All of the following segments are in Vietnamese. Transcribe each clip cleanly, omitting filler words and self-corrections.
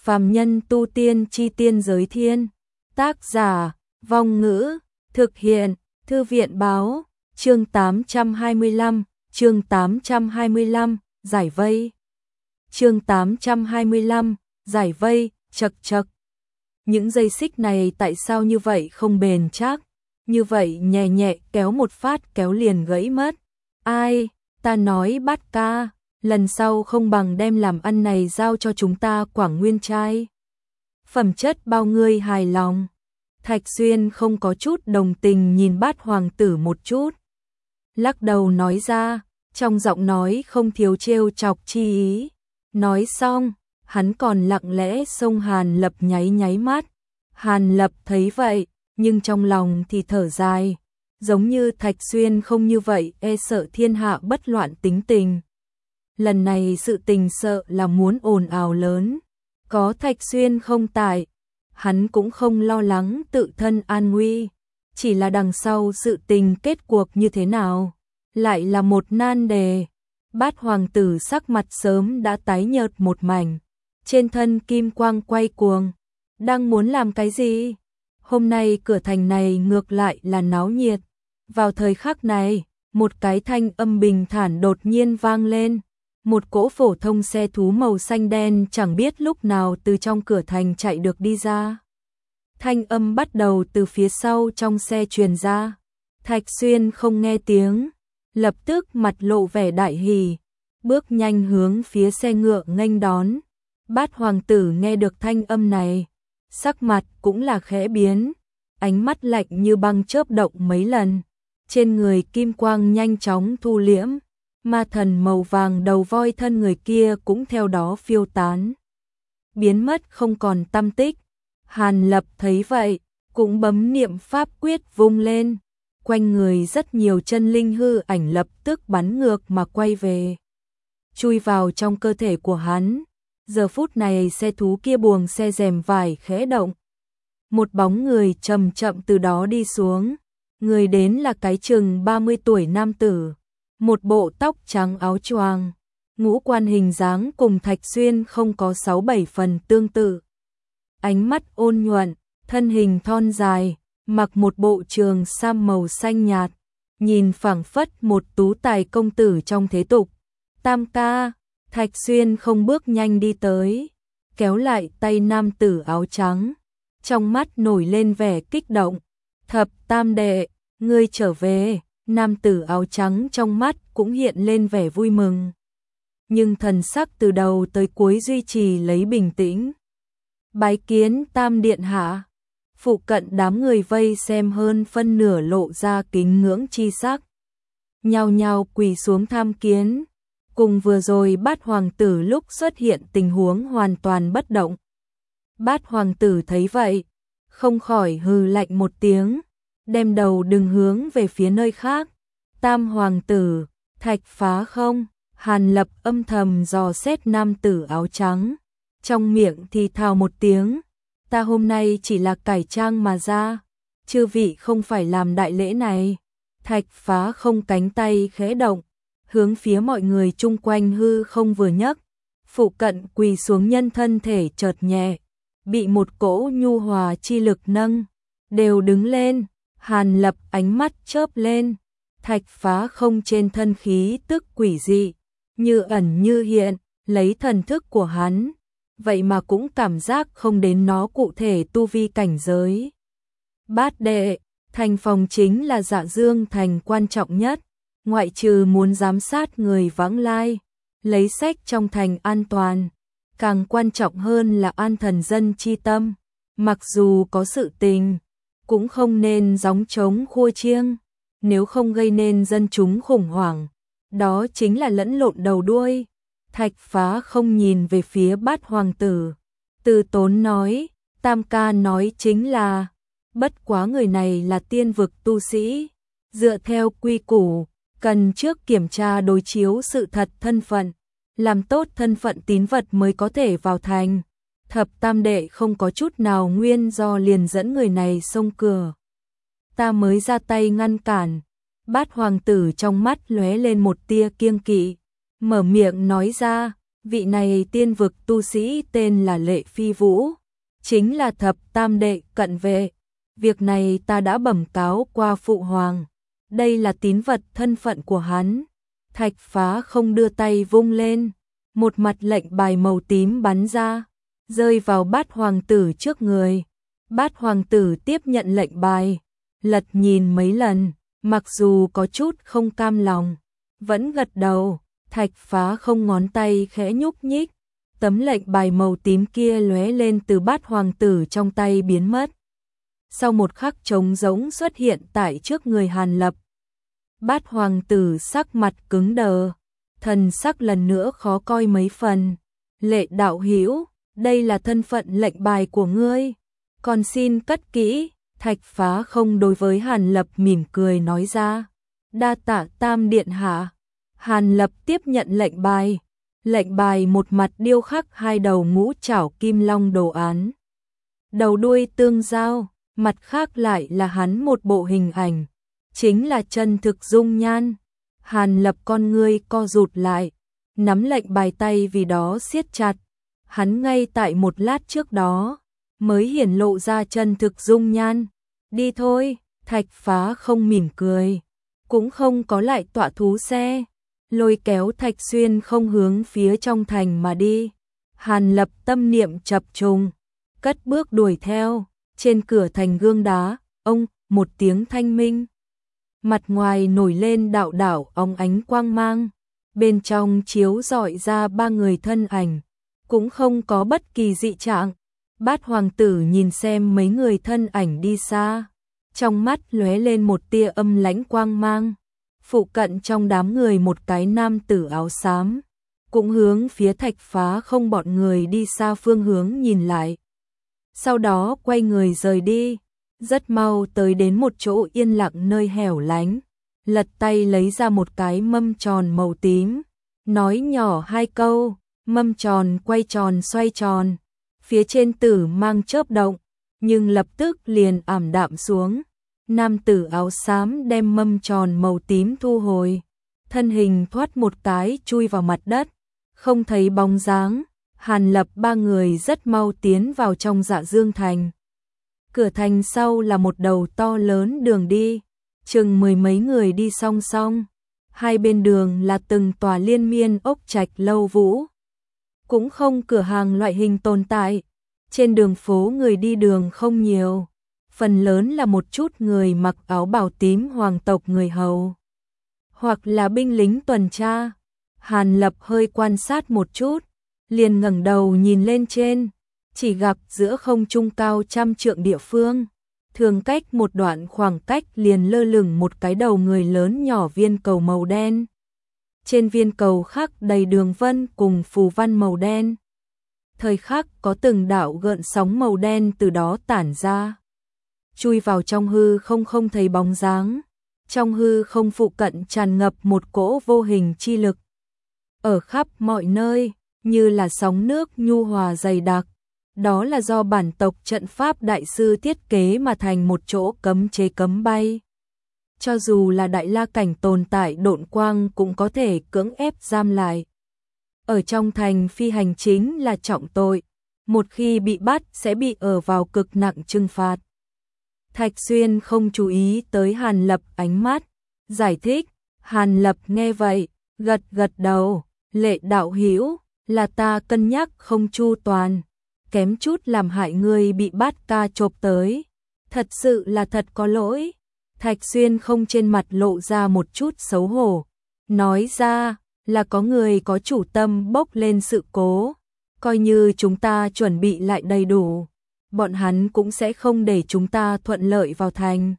Phàm nhân tu tiên chi tiên giới thiên. Tác giả, Vong Ngữ, thực hiện, Thư viện báo, chương 825, giải vây. Chương 825, giải vây, chật chật. Những dây xích này tại sao như vậy không bền chắc, như vậy nhẹ nhẹ kéo một phát kéo liền gãy mất. Ai, ta nói Bát ca, lần sau không bằng đem làm ăn này giao cho chúng ta Quảng Nguyên trai. Phẩm chất bao ngươi hài lòng. Thạch Xuyên không có chút đồng tình nhìn Bát hoàng tử một chút. Lắc đầu nói ra, trong giọng nói không thiếu trêu chọc chi ý. Nói xong, hắn còn lặng lẽ xông Hàn Lập nháy nháy mắt. Hàn Lập thấy vậy, nhưng trong lòng thì thở dài. Giống như Thạch Xuyên không như vậy e sợ thiên hạ bất loạn tính tình. Lần này sự tình sợ là muốn ồn ào lớn. Có Thạch Xuyên không tại, hắn cũng không lo lắng tự thân an nguy. Chỉ là đằng sau sự tình kết cuộc như thế nào, lại là một nan đề. Bát hoàng tử sắc mặt sớm đã tái nhợt một mảnh, trên thân kim quang quay cuồng. Đang muốn làm cái gì? Hôm nay cửa thành này ngược lại là náo nhiệt. Vào thời khắc này, một cái thanh âm bình thản đột nhiên vang lên. Một cỗ phổ thông xe thú màu xanh đen chẳng biết lúc nào từ trong cửa thành chạy được đi ra. Thanh âm bắt đầu từ phía sau trong xe truyền ra. Thạch Xuyên không nghe tiếng, lập tức mặt lộ vẻ đại hỉ, bước nhanh hướng phía xe ngựa nghênh đón. Bát hoàng tử nghe được thanh âm này, sắc mặt cũng là khẽ biến, ánh mắt lạnh như băng chớp động mấy lần. Trên người kim quang nhanh chóng thu liễm, ma thần màu vàng đầu voi thân người kia cũng theo đó phiêu tán, biến mất không còn tăm tích. Hàn Lập thấy vậy, cũng bấm niệm pháp quyết vung lên, quanh người rất nhiều chân linh hư ảnh lập tức bắn ngược mà quay về, chui vào trong cơ thể của hắn. Giờ phút này xe thú kia buồng xe rèm vải khẽ động, một bóng người chậm chậm từ đó đi xuống. Người đến là cái chừng 30 tuổi nam tử, một bộ tóc trắng áo choàng, ngũ quan hình dáng cùng Thạch Xuyên không có 6-7 phần tương tự. Ánh mắt ôn nhuận, thân hình thon dài, mặc một bộ trường sam màu xanh nhạt, nhìn phảng phất một tú tài công tử trong thế tục. Tam ca. Thạch Xuyên không bước nhanh đi tới, kéo lại tay nam tử áo trắng, trong mắt nổi lên vẻ kích động. Thập tam đệ, ngươi trở về. Nam tử áo trắng trong mắt cũng hiện lên vẻ vui mừng, nhưng thần sắc từ đầu tới cuối duy trì lấy bình tĩnh. Bái kiến Tam điện hạ. Phụ cận đám người vây xem hơn phân nửa lộ ra kính ngưỡng chi sắc, nhao nhao quỳ xuống tham kiến. Cùng vừa rồi Bát hoàng tử lúc xuất hiện tình huống hoàn toàn bất động. Bát hoàng tử thấy vậy, không khỏi hừ lạnh một tiếng, đem đầu đừng hướng về phía nơi khác. Tam hoàng tử, Thạch phá không? Hàn Lập âm thầm dò xét nam tử áo trắng, trong miệng thì thào một tiếng, ta hôm nay chỉ là cải trang mà ra, chư vị không phải làm đại lễ này. Thạch phá không cánh tay khẽ động, hướng phía mọi người chung quanh hư không vừa nhấc, phụ cận quỳ xuống nhân thân thể chợt nhẹ, bị một cỗ nhu hòa chi lực nâng, đều đứng lên. Hàn Lập ánh mắt chớp lên, Thạch phá không trên thân khí tức quỷ dị, như ẩn như hiện, lấy thần thức của hắn, vậy mà cũng cảm giác không đến nó cụ thể tu vi cảnh giới. Bát đệ, thành phòng chính là Dạ Dương thành quan trọng nhất, ngoại trừ muốn giám sát người vãng lai, lấy sách trong thành an toàn, càng quan trọng hơn là an thần dân chi tâm. Mặc dù có sự tình, cũng không nên gióng trống khua chiêng, nếu không gây nên dân chúng khủng hoảng, đó chính là lẫn lộn đầu đuôi. Thạch phá không nhìn về phía Bát hoàng tử, từ tốn nói, Tam ca nói chính là, bất quá người này là tiên vực tu sĩ, dựa theo quy củ, cần trước kiểm tra đối chiếu sự thật thân phận, làm tốt thân phận tín vật mới có thể vào thành. Thập tam đệ không có chút nào nguyên do liền dẫn người này xông cửa, ta mới ra tay ngăn cản. Bát hoàng tử trong mắt lóe lên một tia kiêng kỵ, mở miệng nói ra, Vị này tiên vực tu sĩ tên là Lệ Phi Vũ, chính là thập tam đệ cận vệ. Việc này ta đã bẩm cáo qua phụ hoàng. Đây là tín vật thân phận của hắn. Thạch Phá không đưa tay vung lên, một mặt lệnh bài màu tím bắn ra, rơi vào Bát hoàng tử trước người. Bát hoàng tử tiếp nhận lệnh bài, lật nhìn mấy lần, mặc dù có chút không cam lòng, vẫn gật đầu. Thạch Phá không ngón tay khẽ nhúc nhích, tấm lệnh bài màu tím kia lóe lên từ Bát hoàng tử trong tay biến mất. Sau một khắc trống rỗng xuất hiện tại trước người Hàn Lập. Bát hoàng tử sắc mặt cứng đờ, thần sắc lần nữa khó coi mấy phần. Lệ đạo hữu, đây là thân phận lệnh bài của ngươi, còn xin cất kỹ. Thạch Phá không đối với Hàn Lập mỉm cười nói ra. Đa tạ Tam điện hạ. Hàn Lập tiếp nhận lệnh bài một mặt điêu khắc hai đầu ngũ trảo kim long đồ án, đầu đuôi tương giao, mặt khác lại là hắn một bộ hình ảnh, chính là chân thực dung nhan. Hàn Lập con ngươi co rụt lại, nắm lệnh bài tay vì đó siết chặt. Hắn ngay tại một lát trước đó mới hiển lộ ra chân thực dung nhan. Đi thôi. Thạch Phá không mỉm cười, cũng không có lại tọa thú xe, lôi kéo Thạch Xuyên không hướng phía trong thành mà đi. Hàn Lập tâm niệm chập trùng, cất bước đuổi theo. Trên cửa thành gương đá, ông, một tiếng thanh minh. Mặt ngoài nổi lên đạo đạo óng ánh quang mang, bên trong chiếu rọi ra ba người thân ảnh, cũng không có bất kỳ dị trạng. Bát hoàng tử nhìn xem mấy người thân ảnh đi xa, trong mắt lóe lên một tia âm lãnh quang mang. Phụ cận trong đám người một cái nam tử áo xám, cũng hướng phía Thạch Phá không bọn người đi xa phương hướng nhìn lại. Sau đó quay người rời đi, rất mau tới đến một chỗ yên lặng nơi hẻo lánh, lật tay lấy ra một cái mâm tròn màu tím, nói nhỏ hai câu, mâm tròn quay tròn xoay tròn, phía trên tử mang chớp động, nhưng lập tức liền ảm đạm xuống. Nam tử áo xám đem mâm tròn màu tím thu hồi, thân hình thoát một cái chui vào mặt đất, không thấy bóng dáng. Hàn Lập ba người rất mau tiến vào trong Dạ Dương thành. Cửa thành sau là một đầu to lớn đường đi, chừng mười mấy người đi song song. Hai bên đường là từng tòa liên miên ốc trạch lâu vũ, cũng không cửa hàng loại hình tồn tại. Trên đường phố người đi đường không nhiều, phần lớn là một chút người mặc áo bào tím hoàng tộc người hầu, hoặc là binh lính tuần tra. Hàn Lập hơi quan sát một chút, liền ngẩng đầu nhìn lên trên, chỉ gặp giữa không trung cao trăm trượng địa phương, thường cách một đoạn khoảng cách liền lơ lửng một cái đầu người lớn nhỏ viên cầu màu đen. Trên viên cầu khắc đầy đường vân cùng phù văn màu đen. Thời khắc có từng đạo gợn sóng màu đen từ đó tản ra, chui vào trong hư không không thấy bóng dáng. Trong hư không phụ cận tràn ngập một cỗ vô hình chi lực, ở khắp mọi nơi, như là sóng nước nhu hòa dày đặc. Đó là do bản tộc trận pháp đại sư thiết kế mà thành một chỗ cấm chế cấm bay. Cho dù là đại la cảnh tồn tại độn quang cũng có thể cưỡng ép giam lại. Ở trong thành phi hành chính là trọng tội, một khi bị bắt sẽ bị ở vào cực nặng trừng phạt. Thạch Xuyên không chú ý tới Hàn Lập ánh mắt, giải thích. Hàn Lập nghe vậy, gật gật đầu. Lệ đạo hữu, là ta cân nhắc không chu toàn, kém chút làm hại ngươi bị Bát ca chộp tới, thật sự là thật có lỗi. Thạch Xuyên không trên mặt lộ ra một chút xấu hổ, nói ra là có người có chủ tâm bốc lên sự cố, coi như chúng ta chuẩn bị lại đầy đủ, bọn hắn cũng sẽ không để chúng ta thuận lợi vào thành.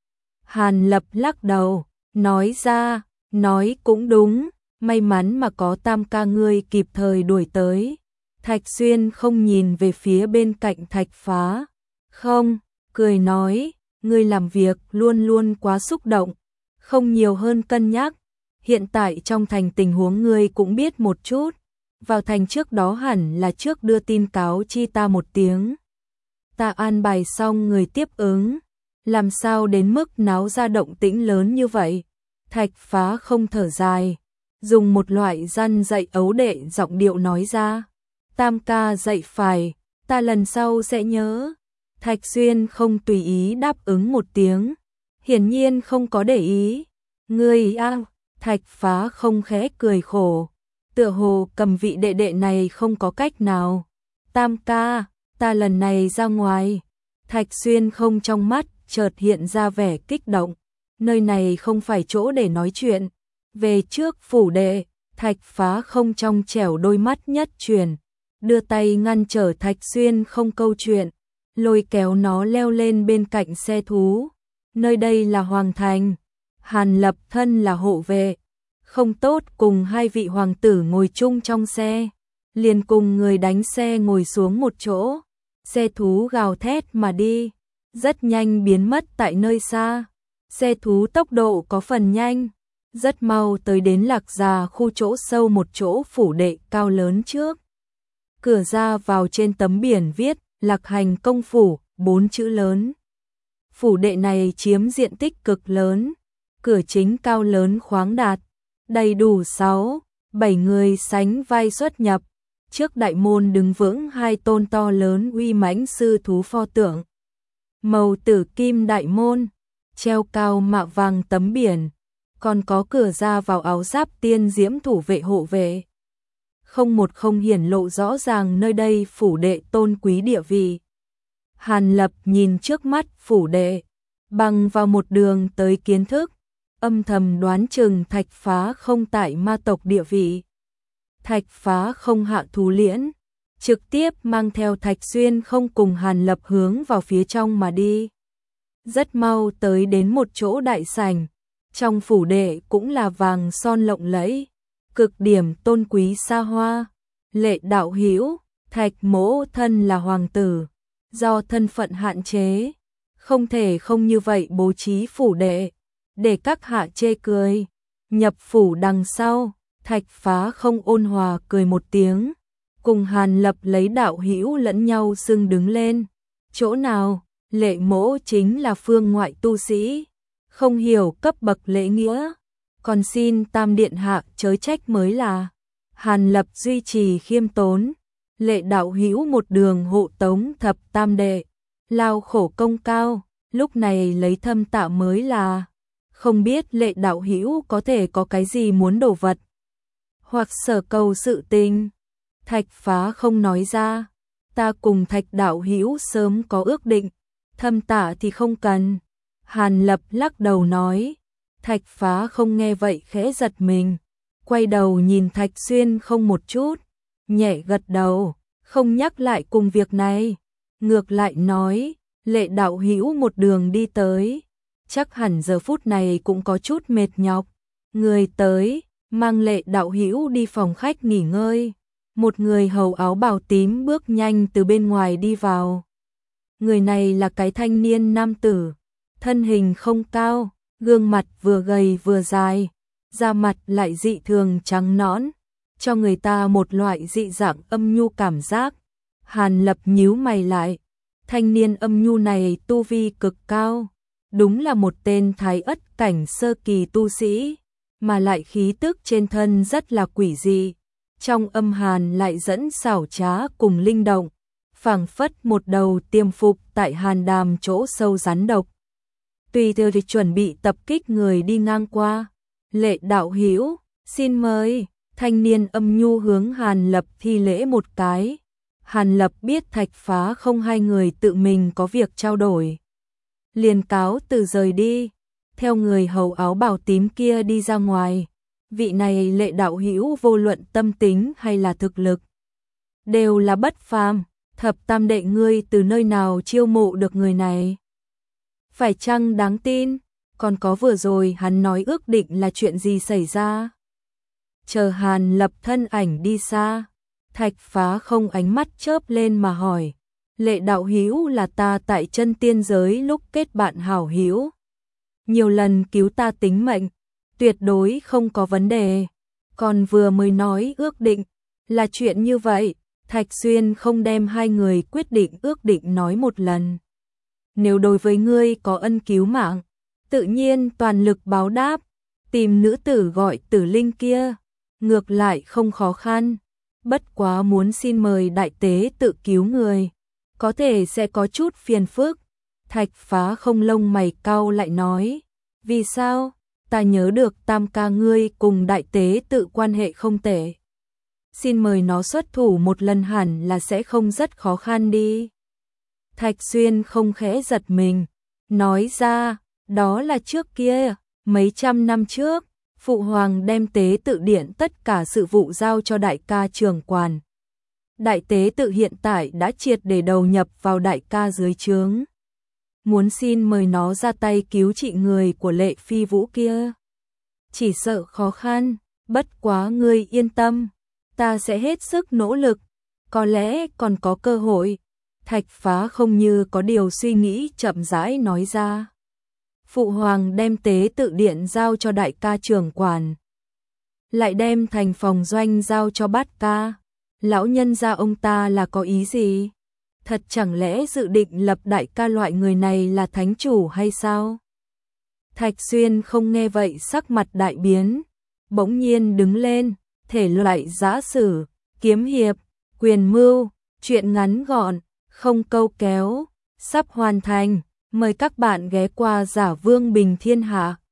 Hàn Lập lắc đầu, nói ra, nói cũng đúng, may mắn mà có Tam ca ngươi kịp thời đuổi tới. Thạch Xuyên không nhìn về phía bên cạnh Thạch Phá, không, cười nói, ngươi làm việc luôn luôn quá xúc động, không nhiều hơn cân nhắc. Hiện tại trong thành tình huống ngươi cũng biết một chút, vào thành trước đó hẳn là trước đưa tin cáo chi ta một tiếng. Ta an bài xong người tiếp ứng, làm sao đến mức náo ra động tĩnh lớn như vậy. Thạch Phá không thở dài, dùng một loại răn dạy ấu đệ giọng điệu nói ra. Tam ca dạy phải, ta lần sau sẽ nhớ. Thạch Xuyên không tùy ý đáp ứng một tiếng, hiển nhiên không có để ý. Ngươi a, Thạch Phá không khẽ cười khổ, tựa hồ cầm vị đệ đệ này không có cách nào. Tam ca, ta lần này ra ngoài. Thạch Xuyên không trong mắt chợt hiện ra vẻ kích động, nơi này không phải chỗ để nói chuyện. Về trước phủ đệ, Thạch Phá không trong trẻo đôi mắt nhất chuyển, đưa tay ngăn trở Thạch Xuyên không câu chuyện, lôi kéo nó leo lên bên cạnh xe thú. Nơi đây là Hoàng Thành, Hàn Lập thân là hộ vệ, không tốt cùng hai vị hoàng tử ngồi chung trong xe, liền cùng người đánh xe ngồi xuống một chỗ. Xe thú gào thét mà đi, rất nhanh biến mất tại nơi xa. Xe thú tốc độ có phần nhanh, rất mau tới đến Lạc Già khu chỗ sâu một chỗ phủ đệ cao lớn trước. Cửa ra vào trên tấm biển viết Lạc Hành công phủ, 4 chữ lớn. Phủ đệ này chiếm diện tích cực lớn, cửa chính cao lớn khoáng đạt, đầy đủ 6, 7 người sánh vai xuất nhập. Trước đại môn đứng vững 2 tôn to lớn uy mãnh sư thú pho tượng. Màu tử kim đại môn, treo cao mạ vàng tấm biển, còn có cửa ra vào áo giáp tiên diễm thủ vệ hộ vệ. Không hiển lộ rõ ràng nơi đây phủ đệ tôn quý địa vị. Hàn Lập nhìn trước mắt phủ đệ, bằng vào một đường tới kiến thức, âm thầm đoán chừng Thạch Phá không tại ma tộc địa vị. Thạch Phá không hạ thú liễn, trực tiếp mang theo Thạch Xuyên không cùng Hàn Lập hướng vào phía trong mà đi. Rất mau tới đến một chỗ đại sảnh, trong phủ đệ cũng là vàng son lộng lẫy, cực điểm tôn quý xa hoa. Lệ đạo hữu, Thạch mỗ thân là hoàng tử, do thân phận hạn chế, không thể không như vậy bố trí phủ đệ, để các hạ chê cười. Nhập phủ đằng sau, Thạch Phá không ôn hòa cười một tiếng, cùng Hàn Lập lấy đạo hữu lẫn nhau xưng đứng lên. Chỗ nào? Lệ mỗ chính là phương ngoại tu sĩ, không hiểu cấp bậc lễ nghĩa, còn xin Tam điện hạ chớ trách mới là. Hàn Lập duy trì khiêm tốn, Lệ đạo hữu một đường hộ tống thập tam đệ, lao khổ công cao, lúc này lấy thâm tạ mới là. Không biết Lệ đạo hữu có thể có cái gì muốn đổ vật, hoặc sở cầu sự tình. Thạch Phá không nói ra, ta cùng Thạch đạo hữu sớm có ước định, thâm tạ thì không cần. Hàn Lập lắc đầu nói. Thạch Phá không nghe vậy khẽ giật mình, quay đầu nhìn Thạch Xuyên không một chút, nhẹ gật đầu, không nhắc lại cùng việc này, ngược lại nói, Lệ đạo hữu một đường đi tới, chắc hẳn giờ phút này cũng có chút mệt nhọc, người tới, mang Lệ đạo hữu đi phòng khách nghỉ ngơi. Một người hầu áo bào tím bước nhanh từ bên ngoài đi vào. Người này là cái thanh niên nam tử, thân hình không cao, gương mặt vừa gầy vừa dài, da mặt lại dị thường trắng nõn, cho người ta một loại dị dạng âm nhu cảm giác. Hàn Lập nhíu mày lại, thanh niên âm nhu này tu vi cực cao, đúng là một tên thái ất cảnh sơ kỳ tu sĩ, mà lại khí tức trên thân rất là quỷ dị, trong âm hàn lại dẫn xảo trá cùng linh động, phảng phất một đầu tiềm phục tại hàn đàm chỗ sâu rắn độc. Tùy theo thì chuẩn bị tập kích người đi ngang qua. Lệ đạo hữu, xin mời. Thanh niên âm nhu hướng Hàn Lập thi lễ một cái. Hàn Lập biết Thạch Phá không hai người tự mình có việc trao đổi, liền cáo từ rời đi, theo người hầu áo bào tím kia đi ra ngoài. Vị này Lệ đạo hữu vô luận tâm tính hay là thực lực đều là bất phàm, thập tam đệ ngươi từ nơi nào chiêu mộ được người này? Phải chăng đáng tin? Còn có vừa rồi hắn nói ước định là chuyện gì xảy ra? Chờ Hàn Lập thân ảnh đi xa, Thạch Phá không ánh mắt chớp lên mà hỏi, Lệ đạo hữu là ta tại chân tiên giới lúc kết bạn hảo hữu, nhiều lần cứu ta tính mệnh, tuyệt đối không có vấn đề. Còn vừa mới nói ước định là chuyện như vậy, Thạch Xuyên không đem hai người quyết định ước định nói một lần. Nếu đối với ngươi có ân cứu mạng, tự nhiên toàn lực báo đáp, tìm nữ tử gọi Tử Linh kia, ngược lại không khó khăn, bất quá muốn xin mời đại tế tự cứu người, có thể sẽ có chút phiền phức. Thạch Phá không lông mày cau lại nói, vì sao? Ta nhớ được Tam ca ngươi cùng đại tế tự quan hệ không tệ. Xin mời nó xuất thủ một lần hẳn là sẽ không rất khó khăn đi. Thạch Xuyên không khẽ giật mình, nói ra, đó là trước kia, mấy trăm năm trước, Phụ Hoàng đem tế tự điện tất cả sự vụ giao cho đại ca trưởng quản. Đại tế tự hiện tại đã triệt để đầu nhập vào đại ca dưới trướng. Muốn xin mời nó ra tay cứu trị người của Lệ Phi Vũ kia. Chỉ sợ khó khăn, bất quá ngươi yên tâm, ta sẽ hết sức nỗ lực, có lẽ còn có cơ hội. Thạch Phá không như có điều suy nghĩ chậm rãi nói ra. Phụ Hoàng đem tế tự điện giao cho đại ca trưởng quản, lại đem thành phòng doanh giao cho bát ca. Lão nhân gia ông ta là có ý gì? Thật chẳng lẽ dự định lập đại ca loại người này là thánh chủ hay sao? Thạch Xuyên không nghe vậy sắc mặt đại biến, bỗng nhiên đứng lên, thể loại giã sử, kiếm hiệp, quyền mưu, chuyện ngắn gọn, không câu kéo, sắp hoàn thành, mời các bạn ghé qua Giả Vương Bình Thiên Hạ.